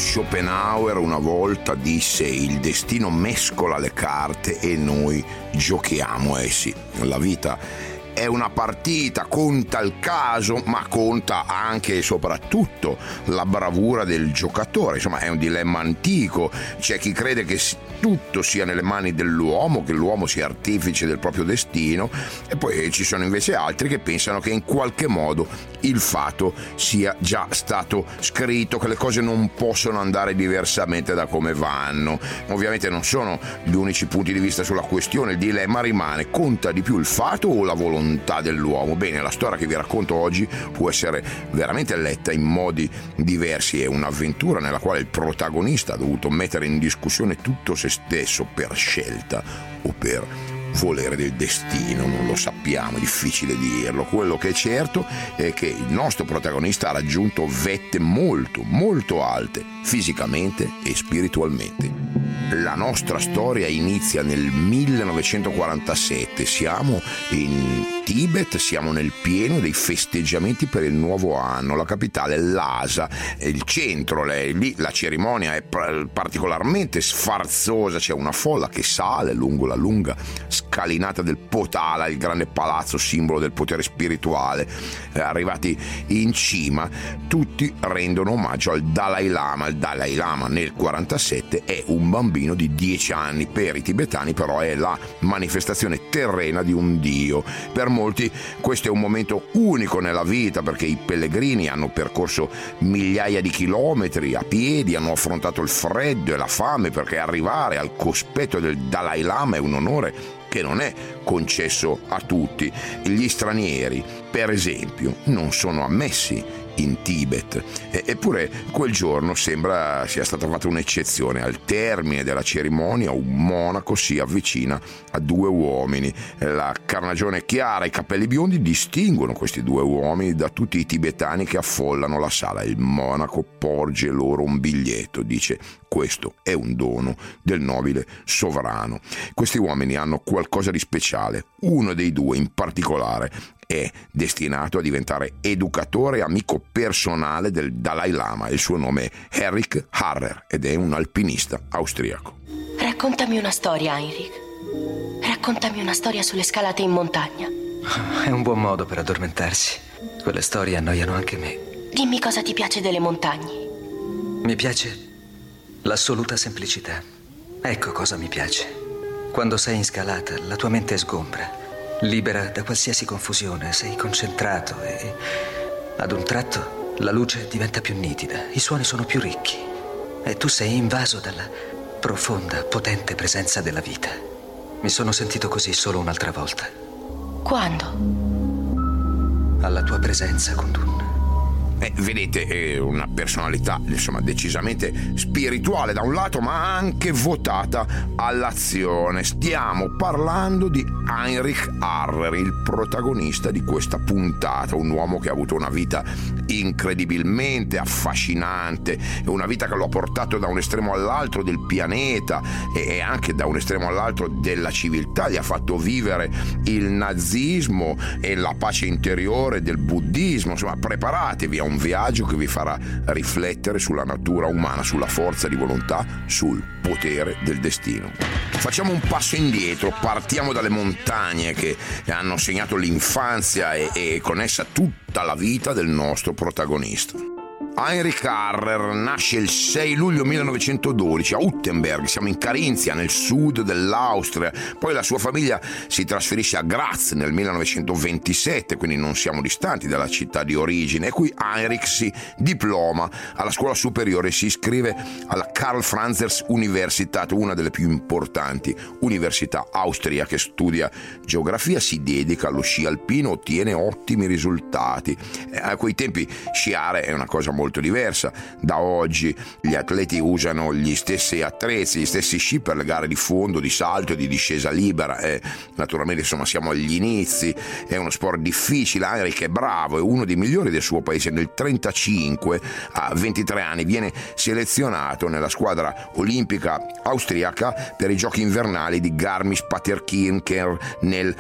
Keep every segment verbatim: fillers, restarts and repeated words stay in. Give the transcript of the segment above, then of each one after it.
Schopenhauer una volta disse: il destino mescola le carte e noi giochiamo. Eh sì, la vita è una partita, conta il caso, ma conta anche e soprattutto la bravura del giocatore. Insomma, è un dilemma antico. C'è chi crede che tutto sia nelle mani dell'uomo, che l'uomo sia artefice del proprio destino, e poi ci sono invece altri che pensano che in qualche modo il fato sia già stato scritto, che le cose non possono andare diversamente da come vanno. Ovviamente non sono gli unici punti di vista sulla questione, il dilemma rimane: conta di più il fato o la volontà dell'uomo? Bene, la storia che vi racconto oggi può essere veramente letta in modi diversi. È un'avventura nella quale il protagonista ha dovuto mettere in discussione tutto se stesso per scelta o per volere del destino, non lo sappiamo, è difficile dirlo. Quello che è certo è che il nostro protagonista ha raggiunto vette molto, molto alte, fisicamente e spiritualmente. La nostra storia inizia nel millenovecentoquarantasette, siamo in Tibet, siamo nel pieno dei festeggiamenti per il nuovo anno. La capitale è Lhasa, il centro, lì la cerimonia è particolarmente sfarzosa, c'è una folla che sale lungo la lunga scalinata del Potala, il grande palazzo simbolo del potere spirituale. Arrivati in cima, tutti rendono omaggio al Dalai Lama. Il Dalai Lama nel quarantasette è un bambino di dieci anni, per i tibetani però è la manifestazione terrena di un dio. Per molti questo è un momento unico nella vita, perché i pellegrini hanno percorso migliaia di chilometri a piedi, hanno affrontato il freddo e la fame, perché arrivare al cospetto del Dalai Lama è un onore che non è concesso a tutti. Gli stranieri, per esempio, non sono ammessi in Tibet. Eppure quel giorno sembra sia stata fatta un'eccezione. Al termine della cerimonia un monaco si avvicina a due uomini. La carnagione chiara e i capelli biondi distinguono questi due uomini da tutti i tibetani che affollano la sala. Il monaco porge loro un biglietto, dice: questo è un dono del nobile sovrano. Questi uomini hanno qualcosa di speciale. Uno dei due in particolare è destinato a diventare educatore e amico personale del Dalai Lama. Il suo nome è Henrik Harrer ed è un alpinista austriaco. Raccontami una storia, Heinrich. Raccontami una storia sulle scalate in montagna. È un buon modo per addormentarsi. Quelle storie annoiano anche me. Dimmi cosa ti piace delle montagne. Mi piace l'assoluta semplicità. Ecco cosa mi piace. Quando sei in scalata, la tua mente è sgombra, libera da qualsiasi confusione, sei concentrato e ad un tratto la luce diventa più nitida, i suoni sono più ricchi e tu sei invaso dalla profonda, potente presenza della vita. Mi sono sentito così solo un'altra volta. Quando? Alla tua presenza, Kundun. Eh, vedete, è una personalità insomma decisamente spirituale da un lato, ma anche votata all'azione. Stiamo parlando di Heinrich Harrer, il protagonista di questa puntata, un uomo che ha avuto una vita incredibilmente affascinante, una vita che lo ha portato da un estremo all'altro del pianeta e anche da un estremo all'altro della civiltà. Gli ha fatto vivere il nazismo e la pace interiore del buddismo. Insomma, preparatevi a un viaggio che vi farà riflettere sulla natura umana, sulla forza di volontà, sul potere del destino. Facciamo un passo indietro, partiamo dalle montagne che hanno segnato l'infanzia e, e con essa tutta la vita del nostro protagonista. Heinrich Harrer nasce il sei luglio millenovecentododici a Uttenberg, siamo in Carinzia, nel sud dell'Austria. Poi la sua famiglia si trasferisce a Graz nel millenovecentoventisette, quindi non siamo distanti dalla città di origine, e qui Heinrich si diploma alla scuola superiore e si iscrive alla Karl Franzers Universität, una delle più importanti università austriache. Studia geografia, si dedica allo sci alpino, ottiene ottimi risultati. A quei tempi sciare è una cosa molto diversa da oggi. Gli atleti usano gli stessi attrezzi, gli stessi sci per le gare di fondo, di salto e di discesa libera. E naturalmente insomma siamo agli inizi, è uno sport difficile. Heinrich è bravo, è uno dei migliori del suo paese. Nel trentacinque, a ventitré anni, viene selezionato nella squadra olimpica austriaca per i giochi invernali di Garmisch-Partenkirchen nel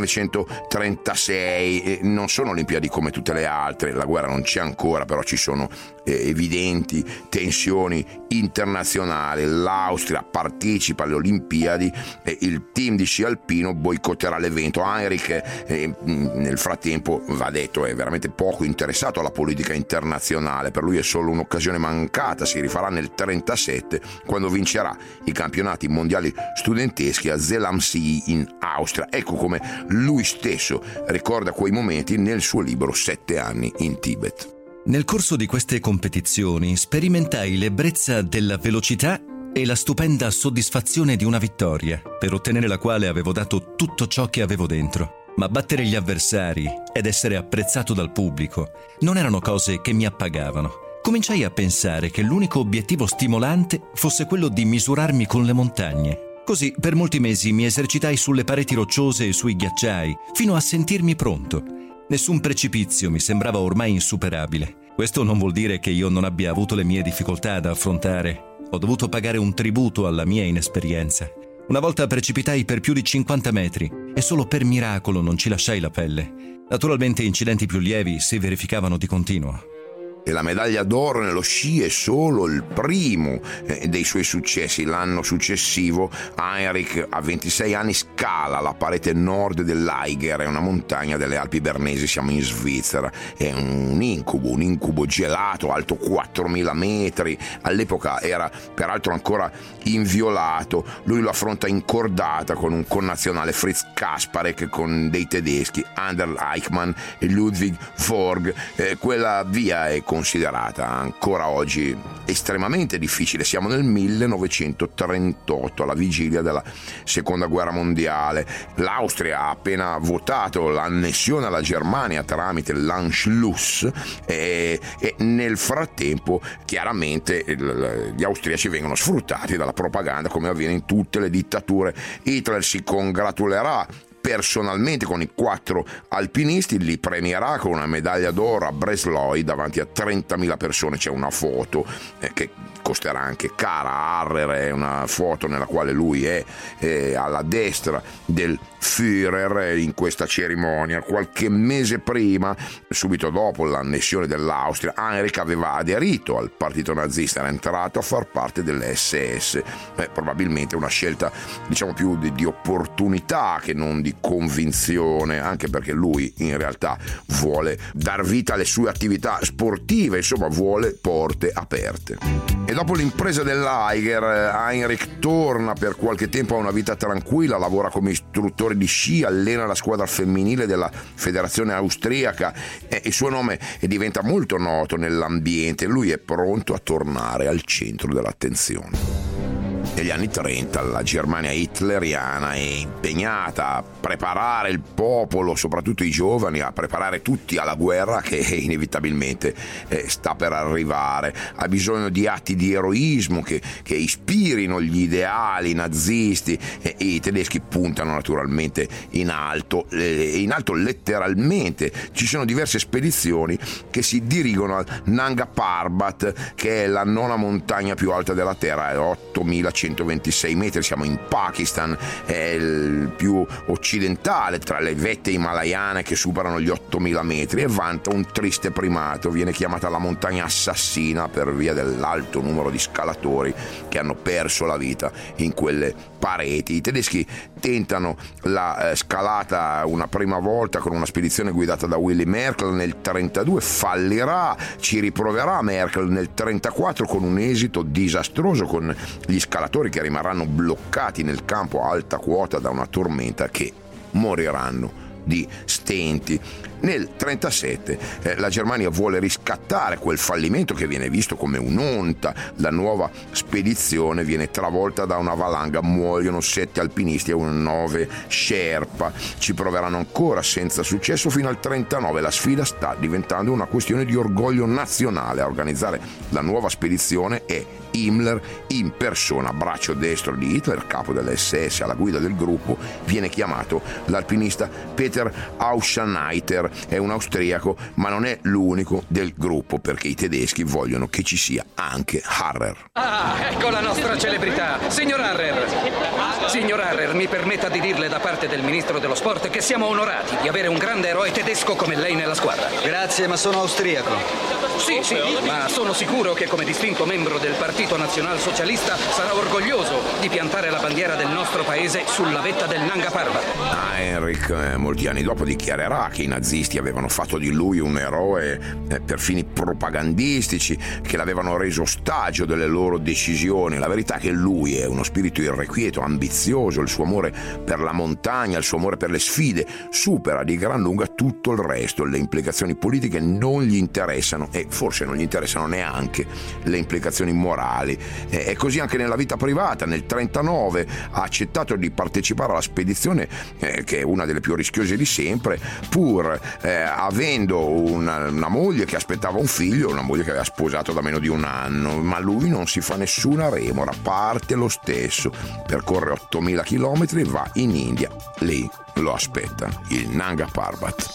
millenovecentotrentasei. E non sono Olimpiadi come tutte le altre, la guerra non c'è ancora, però ci sono eh, evidenti tensioni internazionali. L'Austria partecipa alle Olimpiadi e il team di sci alpino boicotterà l'evento. Heinrich eh, nel frattempo, va detto, è veramente poco interessato alla politica internazionale. Per lui è solo un'occasione mancata. Si rifarà nel trentasette, quando vincerà i campionati mondiali studenteschi a Zell-am-See in Austria. Ecco come lui stesso ricorda quei momenti nel suo libro Sette anni in Tibet. Nel corso di queste competizioni sperimentai l'ebbrezza della velocità e la stupenda soddisfazione di una vittoria, per ottenere la quale avevo dato tutto ciò che avevo dentro. Ma battere gli avversari ed essere apprezzato dal pubblico non erano cose che mi appagavano. Cominciai a pensare che l'unico obiettivo stimolante fosse quello di misurarmi con le montagne. Così per molti mesi mi esercitai sulle pareti rocciose e sui ghiacciai, fino a sentirmi pronto. Nessun precipizio mi sembrava ormai insuperabile. Questo non vuol dire che io non abbia avuto le mie difficoltà da affrontare. Ho dovuto pagare un tributo alla mia inesperienza. Una volta precipitai per più di cinquanta metri e solo per miracolo non ci lasciai la pelle. Naturalmente incidenti più lievi si verificavano di continuo. E la medaglia d'oro nello sci è solo il primo eh, dei suoi successi. L'anno successivo Heinrich, a ventisei anni, scala la parete nord dell'Eiger, è una montagna delle Alpi Bernesi, siamo in Svizzera. È un incubo, un incubo gelato, alto quattromila metri. All'epoca era peraltro ancora inviolato. Lui lo affronta in cordata con un connazionale, Fritz Kasparek, con dei tedeschi, Anderl Eichmann e Ludwig Forg. Eh, quella via è considerata ancora oggi estremamente difficile. Siamo nel millenovecentotrentotto, alla vigilia della seconda guerra mondiale. L'Austria ha appena votato l'annessione alla Germania tramite l'Anschluss e, e nel frattempo chiaramente gli austriaci vengono sfruttati dalla propaganda, come avviene in tutte le dittature. Hitler si congratulerà personalmente con i quattro alpinisti, li premierà con una medaglia d'oro a Breslau davanti a trentamila persone. C'è una foto eh, che costerà anche cara a Harrer, è una foto nella quale lui è eh, alla destra del Führer in questa cerimonia. Qualche mese prima, subito dopo l'annessione dell'Austria, Heinrich aveva aderito al partito nazista, era entrato a far parte dell'esse esse. Eh, probabilmente una scelta, diciamo, più di, di opportunità che non di convinzione, anche perché lui in realtà vuole dar vita alle sue attività sportive, insomma vuole porte aperte. E dopo l'impresa dell'Eiger, Heinrich torna per qualche tempo a una vita tranquilla, lavora come istruttore di sci, allena la squadra femminile della federazione austriaca e il suo nome diventa molto noto nell'ambiente. Lui è pronto a tornare al centro dell'attenzione. Negli anni trenta la Germania hitleriana è impegnata a preparare il popolo, soprattutto i giovani, a preparare tutti alla guerra che inevitabilmente eh, sta per arrivare. Ha bisogno di atti di eroismo che, che ispirino gli ideali nazisti e, e i tedeschi puntano naturalmente in alto, eh, in alto letteralmente. Ci sono diverse spedizioni che si dirigono al Nanga Parbat, che è la nona montagna più alta della Terra, è ottomilacentoventisei metri, siamo in Pakistan, è il più occidentale tra le vette himalayane che superano gli ottomila metri e vanta un triste primato. Viene chiamata la montagna assassina per via dell'alto numero di scalatori che hanno perso la vita in quelle pareti. I tedeschi tentano la eh, scalata una prima volta con una spedizione guidata da Willy Merkel nel trentadue, fallirà, ci riproverà Merkel nel trentaquattro con un esito disastroso, con gli scalatori che rimarranno bloccati nel campo a alta quota da una tormenta che moriranno di stenti. Nel trentasette eh, la Germania vuole riscattare quel fallimento che viene visto come un'onta. La nuova spedizione viene travolta da una valanga, muoiono sette alpinisti e nove Sherpa. Ci proveranno ancora senza successo fino al trentanove. La sfida sta diventando una questione di orgoglio nazionale. A organizzare la nuova spedizione è Himmler in persona, braccio destro di Hitler, capo dell'esse esse alla guida del gruppo. Viene chiamato l'alpinista Peter Auschaniter, è un austriaco ma non è l'unico del gruppo, perché i tedeschi vogliono che ci sia anche Harrer. Ah, ecco la nostra celebrità, signor Harrer. Signor Harrer, mi permetta di dirle da parte del ministro dello sport che siamo onorati di avere un grande eroe tedesco come lei nella squadra. Grazie, ma sono austriaco. Sì, sì, ma sono sicuro che come distinto membro del Partito Nazionalsocialista sarà orgoglioso di piantare la bandiera del nostro paese sulla vetta del Nanga Parbat. Ah, Heinrich, eh, molti anni dopo dichiarerà che i nazisti avevano fatto di lui un eroe eh, per fini propagandistici, che l'avevano reso ostaggio delle loro decisioni. La verità è che lui è uno spirito irrequieto, ambizioso, il suo amore per la montagna, il suo amore per le sfide supera di gran lunga tutto il resto. Le implicazioni politiche non gli interessano e forse non gli interessano neanche le implicazioni morali. E così anche nella vita privata. Nel trentanove ha accettato di partecipare alla spedizione, eh, che è una delle più rischiose di sempre, pur eh, avendo una, una moglie che aspettava un figlio, una moglie che aveva sposato da meno di un anno, ma lui non si fa nessuna remora, parte lo stesso, percorre ottomila chilometri e va in India. Lì lo aspetta il Nanga Parbat.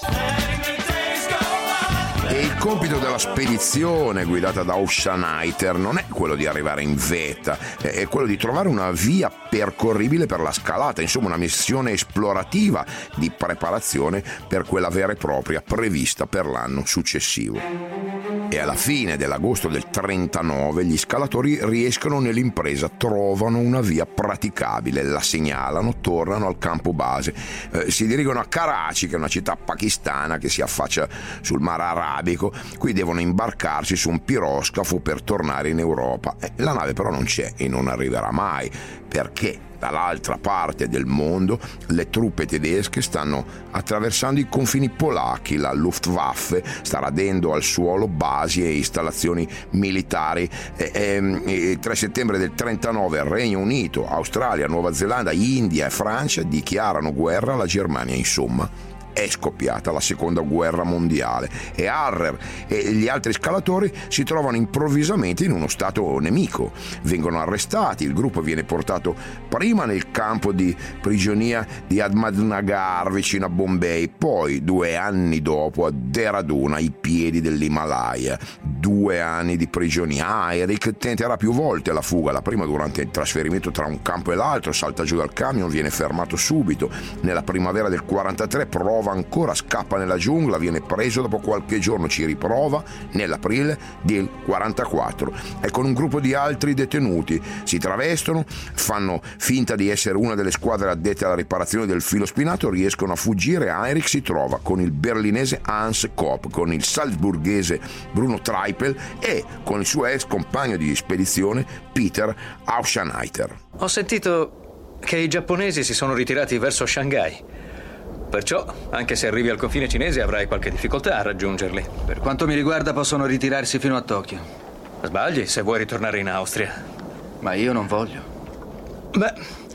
E il compito della spedizione guidata da Auschaniter non è quello di arrivare in vetta, è quello di trovare una via percorribile per la scalata, insomma una missione esplorativa di preparazione per quella vera e propria prevista per l'anno successivo. E alla fine dell'agosto del trentanove gli scalatori riescono nell'impresa, trovano una via praticabile, la segnalano, tornano al campo base, eh, si dirigono a Karachi, che è una città pakistana che si affaccia sul Mar Arabico. Qui devono imbarcarsi su un piroscafo per tornare in Europa. Eh, la nave però non c'è e non arriverà mai, perché dall'altra parte del mondo le truppe tedesche stanno attraversando i confini polacchi. La Luftwaffe sta radendo al suolo basi e installazioni militari. E, e, il tre settembre del trentanove Regno Unito, Australia, Nuova Zelanda, India e Francia dichiarano guerra alla Germania. Insomma, è scoppiata la seconda guerra mondiale e Harrer e gli altri scalatori si trovano improvvisamente in uno stato nemico. Vengono arrestati, il gruppo viene portato prima nel campo di prigionia di Ahmadnagar vicino a Bombay, poi due anni dopo a Dehradun ai piedi dell'Himalaya. Due anni di prigionia. Heinrich tenterà più volte la fuga, la prima durante il trasferimento tra un campo e l'altro, salta giù dal camion, viene fermato subito. Nella primavera del quarantatré prova ancora, scappa nella giungla, viene preso dopo qualche giorno, ci riprova nell'aprile del quarantaquattro e con un gruppo di altri detenuti si travestono, fanno finta di essere una delle squadre addette alla riparazione del filo spinato, riescono a fuggire. Heinrich si trova con il berlinese Hans Kopp, con il salzburghese Bruno Treipel e con il suo ex compagno di spedizione Peter Auschaniter. Ho sentito che i giapponesi si sono ritirati verso Shanghai. Perciò, anche se arrivi al confine cinese, avrai qualche difficoltà a raggiungerli. Per quanto mi riguarda, possono ritirarsi fino a Tokyo. Sbagli se vuoi ritornare in Austria. Ma io non voglio. Beh,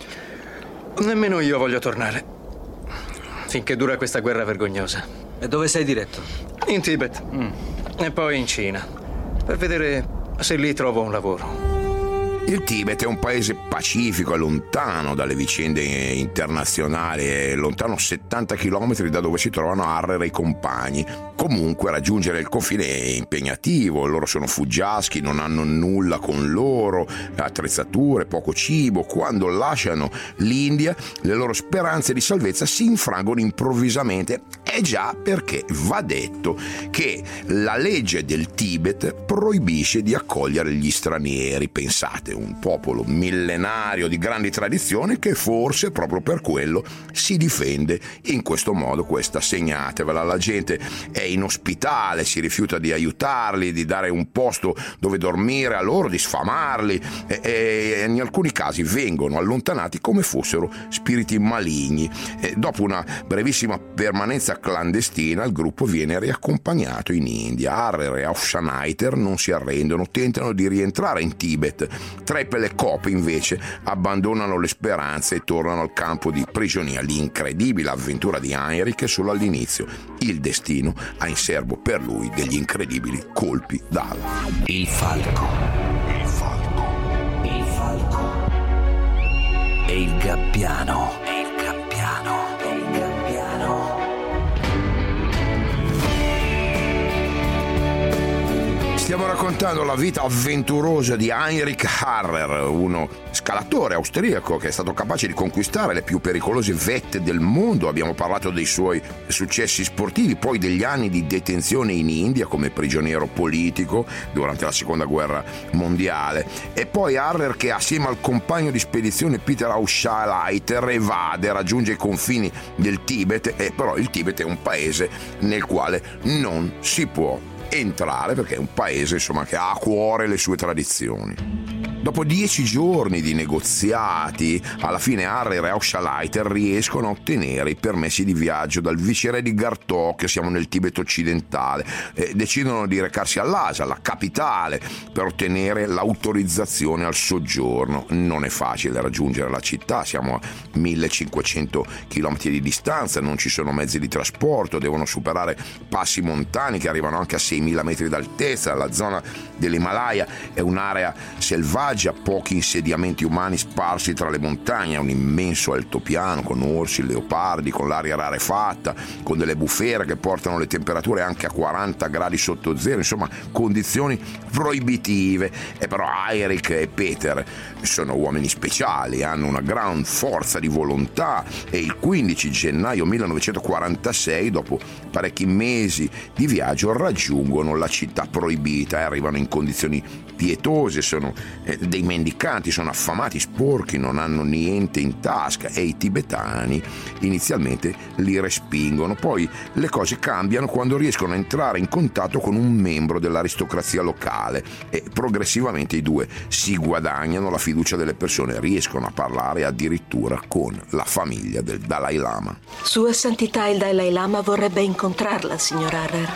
nemmeno io voglio tornare. Finché dura questa guerra vergognosa. E dove sei diretto? In Tibet. Mm. E poi in Cina. Per vedere se lì trovo un lavoro. Il Tibet è un paese pacifico, è lontano dalle vicende internazionali, è lontano settanta chilometri da dove si trovano Harrer e i compagni. Comunque raggiungere il confine è impegnativo, loro sono fuggiaschi, non hanno nulla con loro, attrezzature, poco cibo. Quando lasciano l'India, le loro speranze di salvezza si infrangono improvvisamente. È già perché va detto che la legge del Tibet proibisce di accogliere gli stranieri. Pensate, un popolo millenario di grandi tradizioni che forse proprio per quello si difende in questo modo. Questa segnatevela, la gente è inospitale, si rifiuta di aiutarli, di dare un posto dove dormire a loro, di sfamarli e, e in alcuni casi vengono allontanati come fossero spiriti maligni. E dopo una brevissima permanenza clandestina il gruppo viene riaccompagnato in India. Harrer e Auschaniter non si arrendono, tentano di rientrare in Tibet. Treipel e Kopp invece abbandonano le speranze e tornano al campo di prigionia. L'incredibile avventura di Heinrich è solo all'inizio. Il destino ha in serbo per lui degli incredibili colpi d'ala. Il falco. Il falco. e il gabbiano. E il gabbiano. E il gabbiano. Stiamo raccontando la vita avventurosa di Heinrich Harrer, uno scalatore austriaco che è stato capace di conquistare le più pericolose vette del mondo. Abbiamo parlato dei suoi successi sportivi, poi degli anni di detenzione in India come prigioniero politico durante la seconda guerra mondiale, e poi Harrer che assieme al compagno di spedizione Peter Auschleiter evade, raggiunge i confini del Tibet, e però il Tibet è un paese nel quale non si può entrare perché è un paese, insomma, che ha a cuore le sue tradizioni. Dopo dieci giorni di negoziati, alla fine Harrer e Auschleiter riescono a ottenere i permessi di viaggio dal viceré di Gartok, siamo nel Tibet occidentale, e decidono di recarsi a Lhasa, la capitale, per ottenere l'autorizzazione al soggiorno. Non è facile raggiungere la città, siamo a millecinquecento chilometri di distanza, non ci sono mezzi di trasporto, devono superare passi montani che arrivano anche a seimila metri d'altezza. La zona dell'Himalaya è un'area selvaggia, pochi insediamenti umani sparsi tra le montagne, un immenso altopiano con orsi, leopardi, con l'aria rarefatta, con delle bufere che portano le temperature anche a quaranta gradi sotto zero, insomma condizioni proibitive. E però Heinrich e Peter sono uomini speciali, hanno una gran forza di volontà, e il quindici gennaio millenovecentoquarantasei, dopo parecchi mesi di viaggio, raggiungono la città proibita e arrivano in condizioni pietose. Sono eh, dei mendicanti, sono affamati, sporchi, non hanno niente in tasca, e i tibetani inizialmente li respingono. Poi le cose cambiano quando riescono a entrare in contatto con un membro dell'aristocrazia locale, e progressivamente i due si guadagnano la fiducia delle persone, riescono a parlare addirittura con la famiglia del Dalai Lama. Sua Santità il Dalai Lama vorrebbe incontrarla, signor Harrer.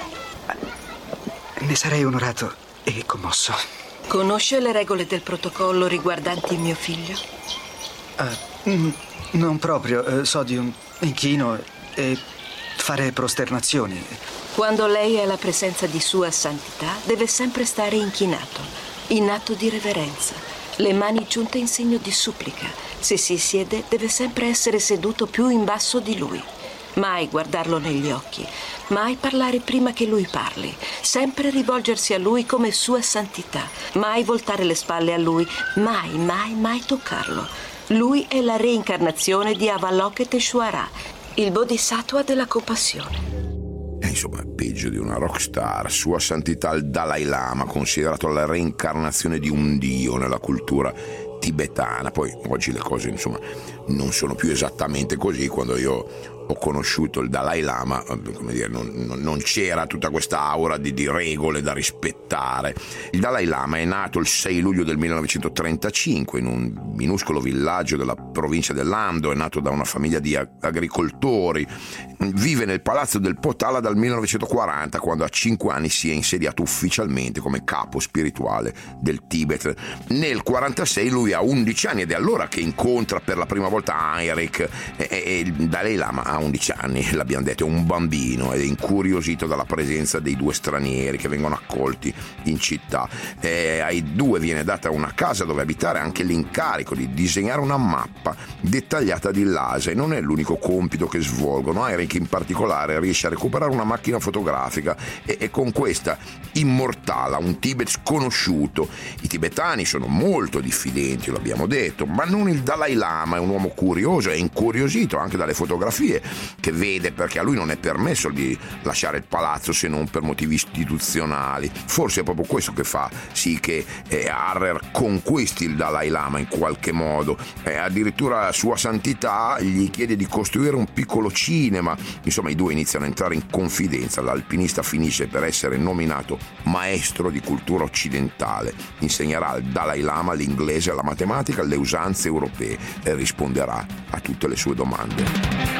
Ne sarei onorato e commosso. Conosce le regole del protocollo riguardanti mio figlio? Uh, mm, non proprio. Uh, so di un inchino e fare prosternazioni. Quando lei è alla presenza di Sua Santità, deve sempre stare inchinato, in atto di reverenza, le mani giunte in segno di supplica. Se si siede, deve sempre essere seduto più in basso di lui. Mai guardarlo negli occhi, mai parlare prima che lui parli, sempre rivolgersi a lui come Sua Santità, mai voltare le spalle a lui, mai, mai, mai toccarlo. Lui è la reincarnazione di Avalokiteshvara, il bodhisattva della compassione. Eh, insomma, peggio di una rockstar. Sua Santità il Dalai Lama, considerato la reincarnazione di un dio nella cultura tibetana. Poi oggi le cose, insomma, non sono più esattamente così. Quando io ho conosciuto il Dalai Lama, come dire, non, non c'era tutta questa aura di, di regole da rispettare. Il Dalai Lama è nato il sei luglio del millenovecentotrentacinque in un minuscolo villaggio della provincia dell'Amdo. È nato da una famiglia di agricoltori. Vive nel palazzo del Potala dal millenovecentoquaranta, quando a cinque anni si è insediato ufficialmente come capo spirituale del Tibet. Nel quarantasei lui ha undici anni ed è allora che incontra per la prima volta Heinrich, e, e il Dalai Lama ha undici anni, l'abbiamo detto, è un bambino ed è incuriosito dalla presenza dei due stranieri che vengono accolti in città. E ai due viene data una casa dove abitare, anche l'incarico di disegnare una mappa dettagliata di Lhasa, e non è l'unico compito che svolgono. Heinrich in particolare riesce a recuperare una macchina fotografica e, e con questa immortala un Tibet sconosciuto. I tibetani sono molto diffidenti, lo abbiamo detto, ma non il Dalai Lama. È un uomo curioso, è incuriosito anche dalle fotografie che vede, perché a lui non è permesso di lasciare il palazzo se non per motivi istituzionali. Forse è proprio questo che fa sì che eh, Harrer conquisti il Dalai Lama in qualche modo. Eh, addirittura Sua Santità gli chiede di costruire un piccolo cinema. Insomma, i due iniziano a entrare in confidenza. L'alpinista finisce per essere nominato maestro di cultura occidentale. Insegnerà al Dalai Lama l'inglese, la matematica, le usanze europee e risponderà a tutte le sue domande.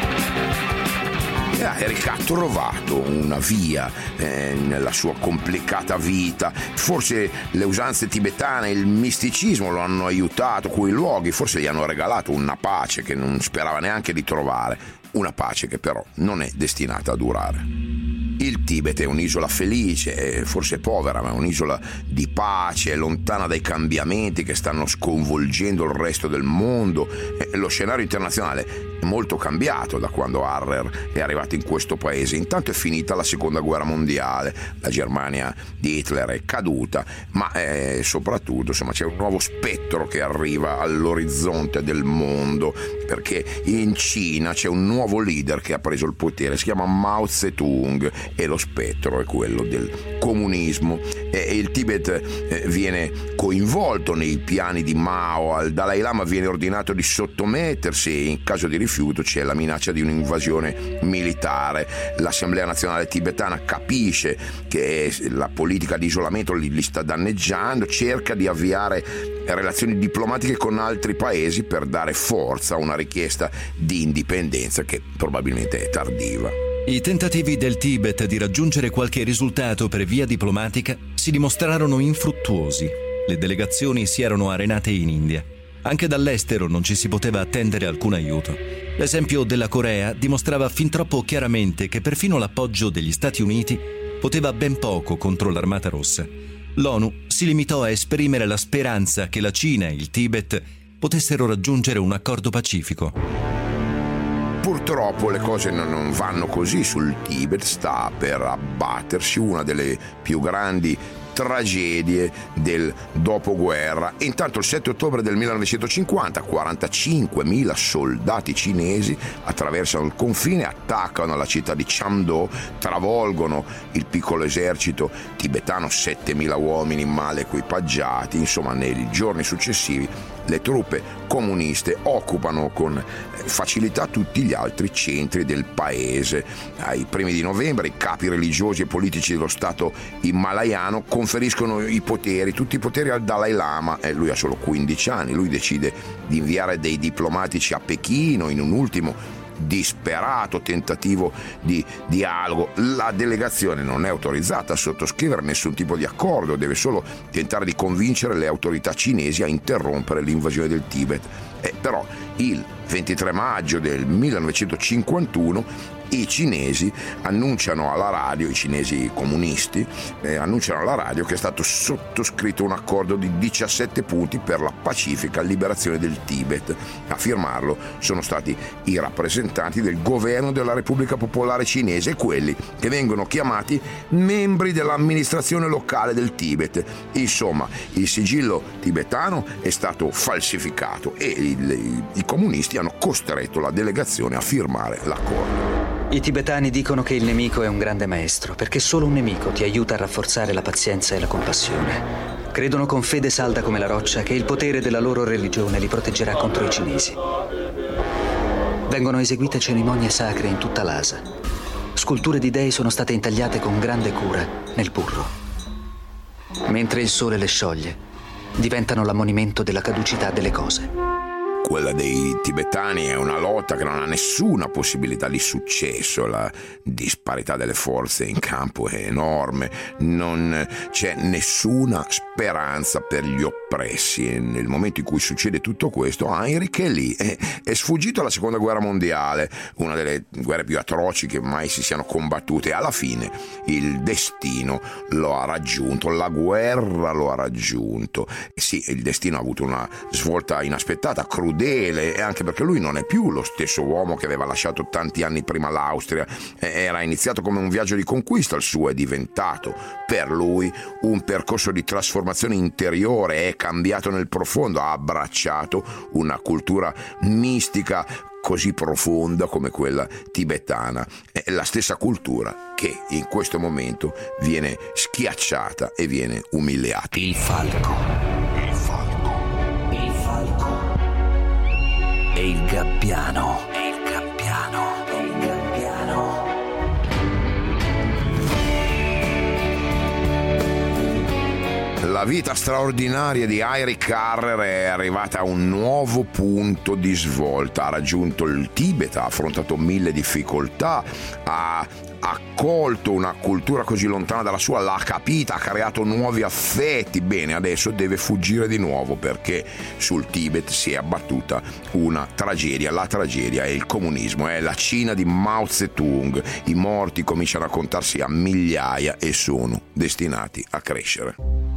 Heinrich ha trovato una via eh, nella sua complicata vita. Forse le usanze tibetane, il misticismo lo hanno aiutato, quei luoghi forse gli hanno regalato una pace che non sperava neanche di trovare, una pace che però non è destinata a durare. Il Tibet è un'isola felice, forse povera, ma è un'isola di pace, lontana dai cambiamenti che stanno sconvolgendo il resto del mondo. Lo scenario internazionale è molto cambiato da quando Harrer è arrivato in questo paese. Intanto è finita la seconda guerra mondiale, la Germania di Hitler è caduta, ma eh, soprattutto insomma, c'è un nuovo spettro che arriva all'orizzonte del mondo, perché in Cina c'è un nuovo leader che ha preso il potere, si chiama Mao Zedong, e lo spettro è quello del comunismo. E il Tibet eh, viene coinvolto nei piani di Mao. Al Dalai Lama viene ordinato di sottomettersi e in caso di rifiuto c'è la minaccia di un'invasione militare. L'Assemblea nazionale tibetana capisce che la politica di isolamento li, li sta danneggiando, cerca di avviare relazioni diplomatiche con altri paesi per dare forza a una richiesta di indipendenza che probabilmente è tardiva. I tentativi del Tibet di raggiungere qualche risultato per via diplomatica si dimostrarono infruttuosi. Le delegazioni si erano arenate in India. Anche dall'estero non ci si poteva attendere alcun aiuto. L'esempio della Corea dimostrava fin troppo chiaramente che perfino l'appoggio degli Stati Uniti poteva ben poco contro l'Armata Rossa. L'ONU si limitò a esprimere la speranza che la Cina e il Tibet potessero raggiungere un accordo pacifico. Purtroppo le cose non vanno così. Sul Tibet sta per abbattersi una delle più grandi tragedie del dopoguerra. Intanto il sette ottobre del millenovecentocinquanta quarantacinquemila soldati cinesi attraversano il confine, attaccano la città di Chamdo, travolgono il piccolo esercito tibetano, settemila uomini male equipaggiati. Insomma, nei giorni successivi le truppe comuniste occupano con facilità tutti gli altri centri del paese. Ai primi di novembre i capi religiosi e politici dello Stato himalayano conferiscono i poteri, tutti i poteri al Dalai Lama, e lui ha solo quindici anni. Lui decide di inviare dei diplomatici a Pechino in un ultimo disperato tentativo di dialogo. La delegazione non è autorizzata a sottoscrivere nessun tipo di accordo, deve solo tentare di convincere le autorità cinesi a interrompere l'invasione del Tibet. Eh, però il ventitré maggio del millenovecentocinquantuno i cinesi annunciano alla radio, i cinesi comunisti, eh, annunciano alla radio che è stato sottoscritto un accordo di diciassette punti per la pacifica liberazione del Tibet. A firmarlo sono stati i rappresentanti del governo della Repubblica Popolare Cinese e quelli che vengono chiamati membri dell'amministrazione locale del Tibet. Insomma, il sigillo tibetano è stato falsificato e il, i, i comunisti hanno costretto la delegazione a firmare l'accordo. I tibetani dicono che il nemico è un grande maestro, perché solo un nemico ti aiuta a rafforzare la pazienza e la compassione. Credono con fede salda come la roccia che il potere della loro religione li proteggerà contro i cinesi. Vengono eseguite cerimonie sacre in tutta l'Asia. Sculture di dei sono state intagliate con grande cura nel burro. Mentre il sole le scioglie, diventano l'ammonimento della caducità delle cose. Quella dei tibetani è una lotta che non ha nessuna possibilità di successo. La disparità delle forze in campo è enorme, non c'è nessuna speranza per gli oppressi. E nel momento in cui succede tutto questo, Heinrich è lì, è, è sfuggito alla seconda guerra mondiale, una delle guerre più atroci che mai si siano combattute, e alla fine il destino lo ha raggiunto, la guerra lo ha raggiunto. E sì, il destino ha avuto una svolta inaspettata, crudele, e anche perché lui non è più lo stesso uomo che aveva lasciato tanti anni prima l'Austria. Era iniziato come un viaggio di conquista, il suo è diventato per lui un percorso di trasformazione interiore, è cambiato nel profondo, ha abbracciato una cultura mistica così profonda come quella tibetana. È la stessa cultura che in questo momento viene schiacciata e viene umiliata. Il falco. Il falco. Il falco. E il gabbiano. E il gabbiano. E il gabbiano. La vita straordinaria di Eirik Harrer è arrivata a un nuovo punto di svolta. Ha raggiunto il Tibet, ha affrontato mille difficoltà, ha accolto una cultura così lontana dalla sua, l'ha capita, ha creato nuovi affetti. Bene, adesso deve fuggire di nuovo perché sul Tibet si è abbattuta una tragedia. La tragedia è il comunismo, è la Cina di Mao Zedong. I morti cominciano a contarsi a migliaia e sono destinati a crescere.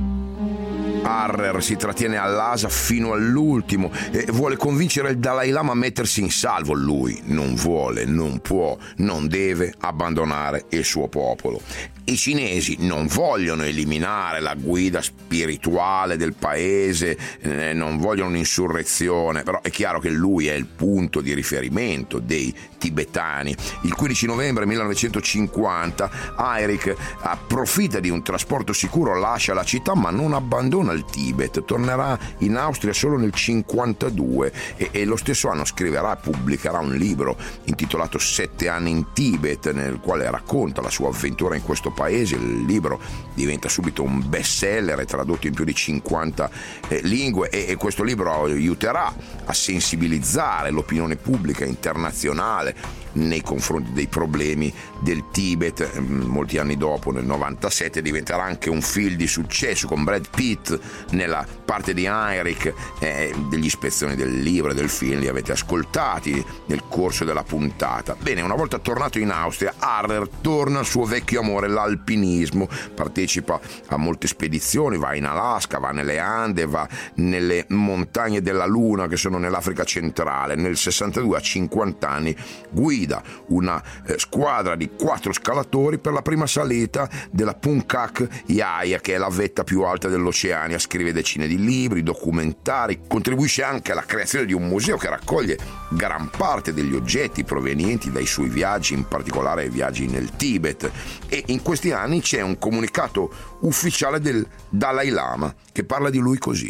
Harrer si trattiene a Lhasa fino all'ultimo e vuole convincere il Dalai Lama a mettersi in salvo. Lui non vuole, non può, non deve abbandonare il suo popolo. I cinesi non vogliono eliminare la guida spirituale del paese, eh, non vogliono un'insurrezione, però è chiaro che lui è il punto di riferimento dei tibetani. Il quindici novembre millenovecentocinquanta Eirik approfitta di un trasporto sicuro, lascia la città ma non abbandona il Tibet, tornerà in Austria solo nel cinquantadue e, e lo stesso anno scriverà e pubblicherà un libro intitolato Sette anni in Tibet, nel quale racconta la sua avventura in questo paese. Il libro diventa subito un bestseller, è tradotto in più di cinquanta eh, lingue e, e questo libro aiuterà a sensibilizzare l'opinione pubblica internazionale nei confronti dei problemi del Tibet. Molti anni dopo, nel novantasette, diventerà anche un film di successo con Brad Pitt nella parte di Eirik. Eh, degli ispezioni del libro e del film li avete ascoltati nel corso della puntata. Bene, una volta tornato in Austria, Harrer torna al suo vecchio amore, l'alpinismo. Partecipa a molte spedizioni, va in Alaska, va nelle Ande, va nelle montagne della Luna che sono nell'Africa centrale. Nel sessantadue, a cinquanta anni, guida una eh, squadra di quattro scalatori per la prima salita della Puncak Yaya, che è la vetta più alta dell'Oceania. Scrive decine di libri, documentari, contribuisce anche alla creazione di un museo che raccoglie gran parte degli oggetti provenienti dai suoi viaggi, in particolare viaggi nel Tibet. E in questi anni c'è un comunicato ufficiale del Dalai Lama che parla di lui così: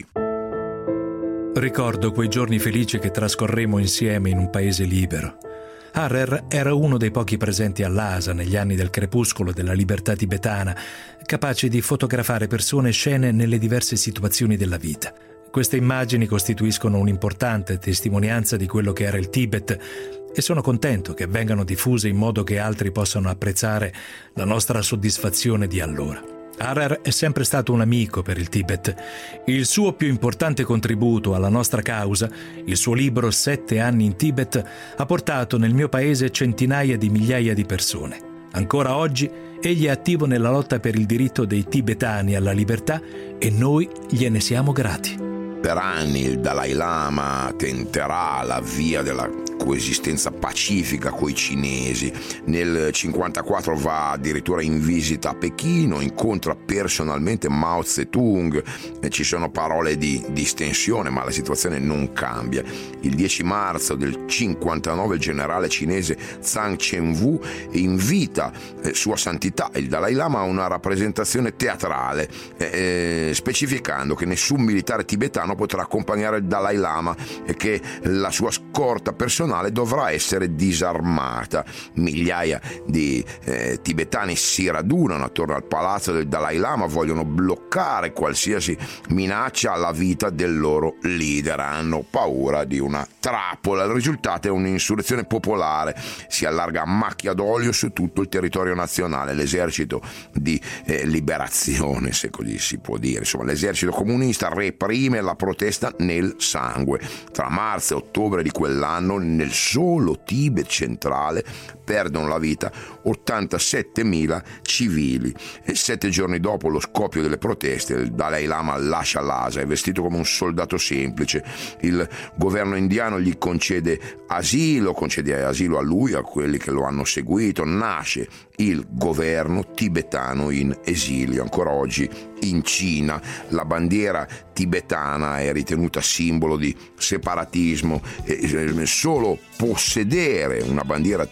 ricordo quei giorni felici che trascorremmo insieme in un paese libero. Harrer era uno dei pochi presenti a Lhasa negli anni del crepuscolo della libertà tibetana, capace di fotografare persone e scene nelle diverse situazioni della vita. Queste immagini costituiscono un'importante testimonianza di quello che era il Tibet e sono contento che vengano diffuse in modo che altri possano apprezzare la nostra soddisfazione di allora. Harrer è sempre stato un amico per il Tibet. Il suo più importante contributo alla nostra causa, il suo libro Sette anni in Tibet, ha portato nel mio paese centinaia di migliaia di persone. Ancora oggi egli è attivo nella lotta per il diritto dei tibetani alla libertà e noi gliene siamo grati. Per anni il Dalai Lama tenterà la via della coesistenza pacifica coi cinesi. Nel cinquantaquattro va addirittura in visita a Pechino, incontra personalmente Mao Zedong. Ci sono parole di distensione, ma la situazione non cambia. Il dieci marzo del cinquantanove il generale cinese Zhang Chengwu invita eh, Sua Santità il Dalai Lama a una rappresentazione teatrale, eh, specificando che nessun militare tibetano potrà accompagnare il Dalai Lama e che la sua scorta personale dovrà essere disarmata. Migliaia di eh, tibetani si radunano attorno al palazzo del Dalai Lama, vogliono bloccare qualsiasi minaccia alla vita del loro leader, hanno paura di una trappola. Il risultato è un'insurrezione popolare, si allarga a macchia d'olio su tutto il territorio nazionale. L'esercito di eh, liberazione, se così si può dire, insomma l'esercito comunista reprime la protesta nel sangue. Tra marzo e ottobre di quell'anno nel solo Tibet centrale perdono la vita ottantasettemila civili e sette giorni dopo lo scoppio delle proteste il Dalai Lama lascia Lhasa, è vestito come un soldato semplice. Il governo indiano gli concede asilo, concede asilo a lui, a quelli che lo hanno seguito. Nasce il governo tibetano in esilio. Ancora oggi in Cina la bandiera tibetana è ritenuta simbolo di separatismo e solo possedere una bandiera tibetana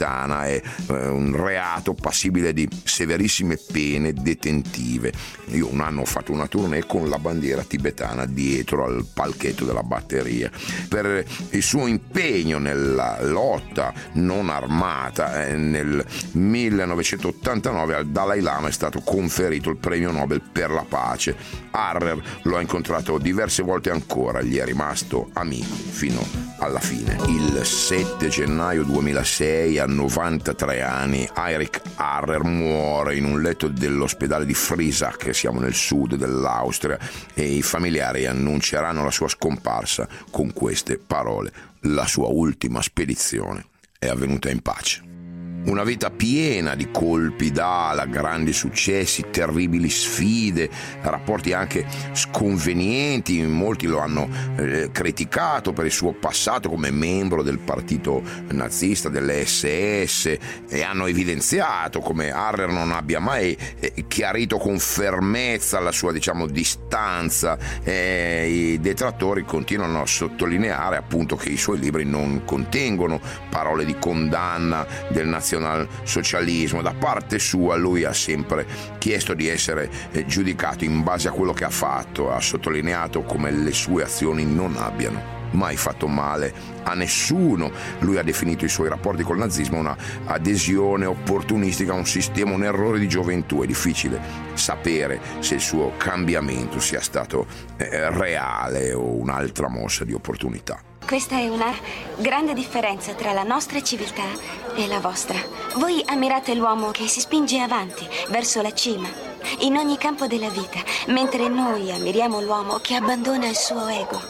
tibetana è eh, un reato passibile di severissime pene detentive. Io un anno ho fatto una tournée con la bandiera tibetana dietro al palchetto della batteria. Per il suo impegno nella lotta non armata, eh, nel millenovecentottantanove al Dalai Lama è stato conferito il premio Nobel per la pace. Harrer lo ha incontrato diverse volte ancora, gli è rimasto amico fino alla fine. Il sette gennaio duemilasei, a novantatré anni, Eirik Harrer muore in un letto dell'ospedale di Frisak, siamo nel sud dell'Austria, e i familiari annunceranno la sua scomparsa con queste parole: la sua ultima spedizione è avvenuta in pace. Una vita piena di colpi d'ala, grandi successi, terribili sfide, rapporti anche sconvenienti. Molti lo hanno eh, criticato per il suo passato come membro del partito nazista, delle esse esse, e hanno evidenziato come Harrer non abbia mai eh, chiarito con fermezza la sua, diciamo, distanza. Eh, I detrattori continuano a sottolineare appunto che i suoi libri non contengono parole di condanna del nazionalismo socialismo. Da parte sua lui ha sempre chiesto di essere eh, giudicato in base a quello che ha fatto. Ha sottolineato come le sue azioni non abbiano mai fatto male a nessuno. Lui ha definito i suoi rapporti col nazismo una adesione opportunistica a un sistema, un errore di gioventù. È difficile sapere se il suo cambiamento sia stato eh, reale o un'altra mossa di opportunità. Questa è una grande differenza tra la nostra civiltà e la vostra. Voi ammirate l'uomo che si spinge avanti, verso la cima, in ogni campo della vita, mentre noi ammiriamo l'uomo che abbandona il suo ego.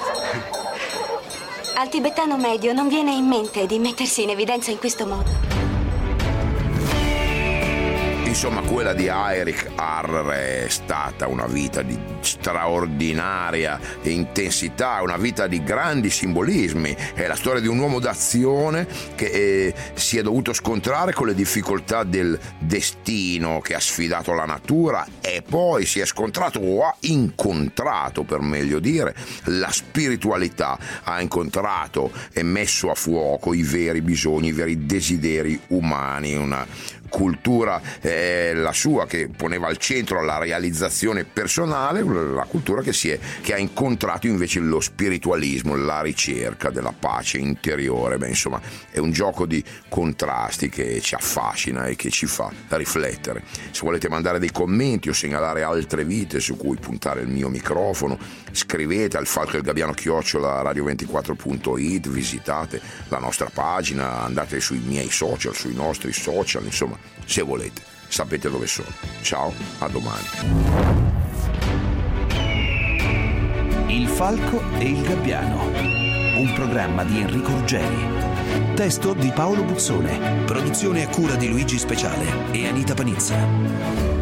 Al tibetano medio non viene in mente di mettersi in evidenza in questo modo. Insomma, quella di Eirik Harrer è stata una vita di straordinaria intensità, una vita di grandi simbolismi. È la storia di un uomo d'azione che eh, si è dovuto scontrare con le difficoltà del destino, che ha sfidato la natura e poi si è scontrato o ha incontrato, per meglio dire, la spiritualità. Ha incontrato e messo a fuoco i veri bisogni, i veri desideri umani. Una cultura, eh, la sua, che poneva al centro la realizzazione personale, la cultura che si è che ha incontrato invece lo spiritualismo, la ricerca della pace interiore. Beh, insomma, è un gioco di contrasti che ci affascina e che ci fa riflettere. Se volete mandare dei commenti o segnalare altre vite su cui puntare il mio microfono, scrivete al falco e il gabbiano chiocciola radio ventiquattro punto it, visitate la nostra pagina, andate sui miei social, sui nostri social, insomma, se volete, sapete dove sono. Ciao, a domani. Il falco e il gabbiano, un programma di Enrico Ruggeri. Testo di Paolo Buzzone, produzione a cura di Luigi Speciale e Anita Panizza.